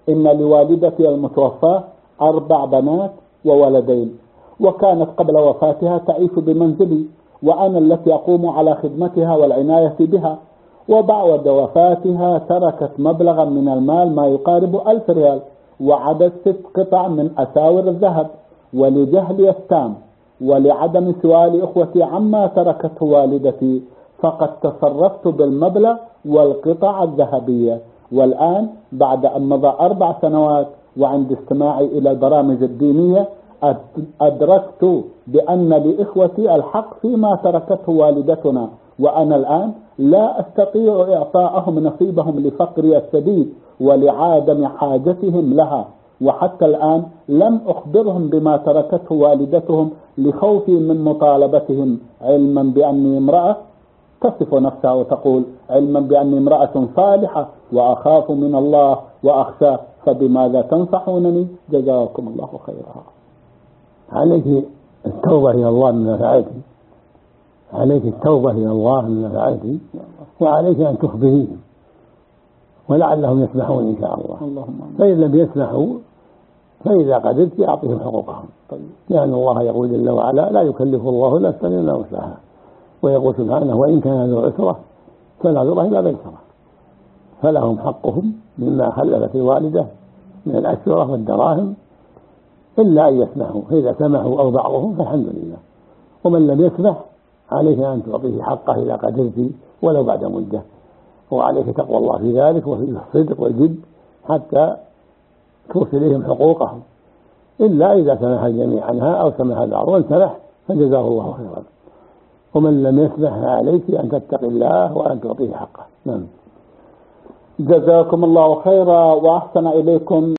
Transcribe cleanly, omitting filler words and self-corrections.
إن لوالدتي المتوفاة 4 بنات وولدين، وكانت قبل وفاتها تعيش بمنزلي، وأنا التي أقوم على خدمتها والعناية بها. وبعد وفاتها تركت مبلغا من المال ما يقارب 1000 ريال، وعدد 6 قطع من أساور الذهب. ولجهلي التام ولعدم سؤال إخوتي عما تركته والدتي، فقد تصرفت بالمبلغ والقطع الذهبية. والآن بعد أن مضى 4 سنوات وعند استماعي إلى البرامج الدينية أدركت بأن لإخوتي الحق فيما تركته والدتنا، وأنا الآن لا أستطيع إعطاءهم نصيبهم لفقري الشديد ولعدم حاجتهم لها. وحتى الآن لم أخبرهم بما تركته والدتهم لخوفي من مطالبتهم، علما بأني امرأة تصف نفسها وتقول علما بأني امرأة صالحة وأخاف من الله وأخشاه، فبماذا تنصحونني؟ جزاكم الله خيرا. عليك التوبة إلى الله من فعلت، عليك التوبة إلى الله من فعلت، وعليك أن تخبريهم ولعلهم يسمحون إن شاء الله. فإن لم يسمحوا فإذا قدرت أعطيهم حقوقهم، لأن الله يقول جل وعلا لا يكلف الله نفسا إلا وسعها، ويقول سبحانه وإن كان ذو عسرة فنظرة إلى ميسرة، فلهم حقهم مما خلفت الوالدة من الأشرة والدراهم إلا أن يسمحوا، فإذا سمحوا أو بعضهم فالحمد لله. ومن لم يسمح عليه أن تعطيه حقه إذا قدرت ولو بعد مدة، وعليك تقوى الله في ذلك وفي الصدق والجد حتى توصل إليهم حقوقهم، إلا إذا سمح الجميع عنها أو سمح البعض، وإن سمح فجزاه الله خيرا. ومن لم يسمح عليك أن تتقي الله وأن تعطيه حقه. نعم. جزاكم الله خيرا وأحسن إليكم.